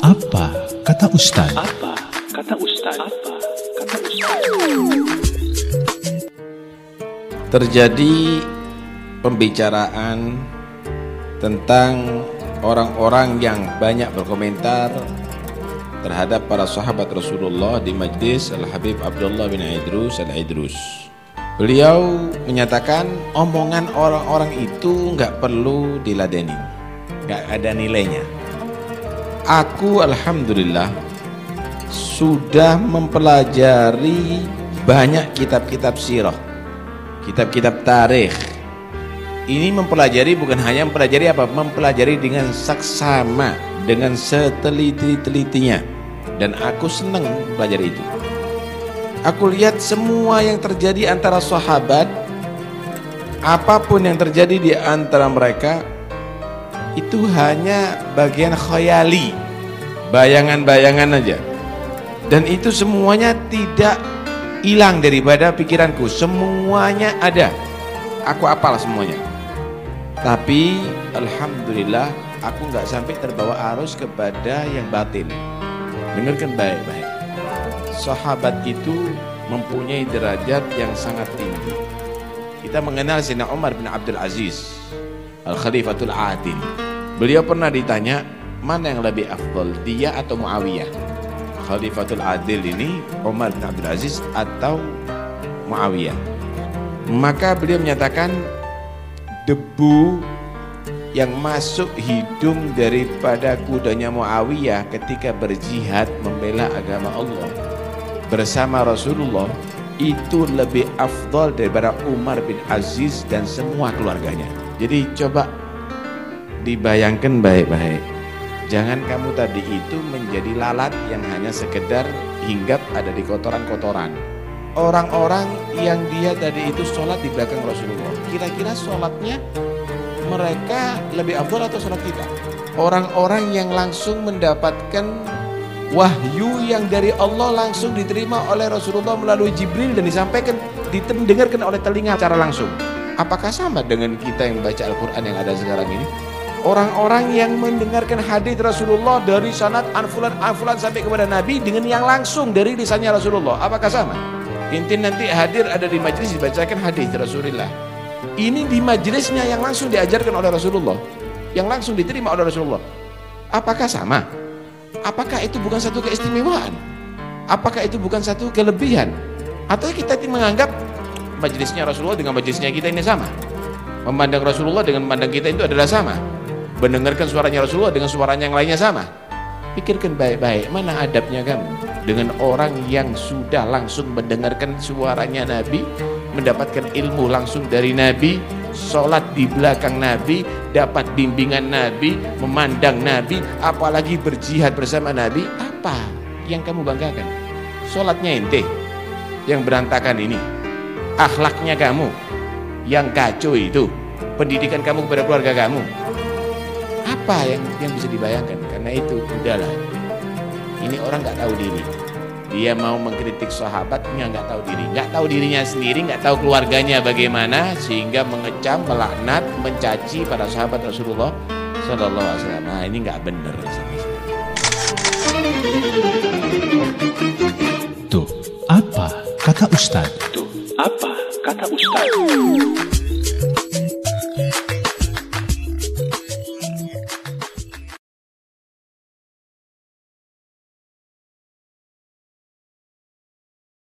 Apa kata Ustaz? Apa kata Ustaz? Apa kata Ustaz? Terjadi pembicaraan tentang orang-orang yang banyak berkomentar terhadap para sahabat Rasulullah di majlis Al-Habib Abdullah bin Idrus Al-Idrus. Beliau menyatakan omongan orang-orang itu nggak perlu diladeni, nggak ada nilainya. Aku alhamdulillah sudah mempelajari banyak kitab-kitab sirah, kitab-kitab tarikh. Ini mempelajari bukan hanya mempelajari apa, mempelajari dengan saksama, dengan seteliti-telitinya. Dan aku senang mempelajari itu. Aku lihat semua yang terjadi antara sahabat, apapun yang terjadi di antara mereka, itu hanya bagian khayali, bayangan-bayangan aja. Dan itu semuanya tidak hilang daripada pikiranku, semuanya ada. Aku hafal semuanya. Tapi alhamdulillah aku nggak sampai terbawa arus kepada yang batin. Dengarkan baik-baik. Sahabat itu mempunyai derajat yang sangat tinggi. Kita mengenal Sayyidina Umar bin Abdul Aziz, Al-Khalifatul Adil. Beliau pernah ditanya, mana yang lebih afdal, dia atau Muawiyah? Khalifatul Adil ini Umar bin Abdul Aziz atau Muawiyah? Maka beliau menyatakan debu yang masuk hidung daripada kudanya Muawiyah ketika berjihad membela agama Allah bersama Rasulullah itu lebih afdal daripada Umar bin Aziz dan semua keluarganya. Jadi coba dibayangkan baik-baik. Jangan kamu tadi itu menjadi lalat yang hanya sekedar hinggap ada di kotoran-kotoran. Orang-orang yang dia tadi itu sholat di belakang Rasulullah, kira-kira sholatnya mereka lebih afdal atau sholat kita? Orang-orang yang langsung mendapatkan wahyu yang dari Allah langsung diterima oleh Rasulullah melalui Jibril dan disampaikan, didengarkan oleh telinga secara langsung. Apakah sama dengan kita yang baca Al-Quran yang ada sekarang ini? Orang-orang yang mendengarkan hadis Rasulullah dari sanad an-fulan sampai kepada Nabi dengan yang langsung dari lisannya Rasulullah, apakah sama? Inti nanti hadir ada di majlis dibacakan hadis Rasulullah. Ini di majlisnya yang langsung diajarkan oleh Rasulullah, yang langsung diterima oleh Rasulullah. Apakah sama? Apakah itu bukan satu keistimewaan? Apakah itu bukan satu kelebihan? Atau kita menganggap majlisnya Rasulullah dengan majlisnya kita ini sama? Memandang Rasulullah dengan memandang kita itu adalah sama? Mendengarkan suaranya Rasulullah dengan suaranya yang lainnya sama? Pikirkan baik-baik, mana adabnya kamu dengan orang yang sudah langsung mendengarkan suaranya Nabi, mendapatkan ilmu langsung dari Nabi, sholat di belakang Nabi, dapat bimbingan Nabi, memandang Nabi, apalagi berjihad bersama Nabi. Apa yang kamu banggakan? Sholatnya ente yang berantakan ini, akhlaknya kamu yang kacau itu, pendidikan kamu kepada keluarga kamu, apa yang bisa dibayangkan? Karena itu udahlah, ini orang nggak tahu diri. Dia mau mengkritik sahabatnya nggak tahu diri, nggak tahu dirinya sendiri, nggak tahu keluarganya bagaimana, sehingga mengecam, melaknat, mencaci para sahabat Rasulullah Sallallahu Alaihi Wasallam. Nah, ini nggak benar. Tuh, apa kata Ustaz? Tuh, apa kata Ustaz?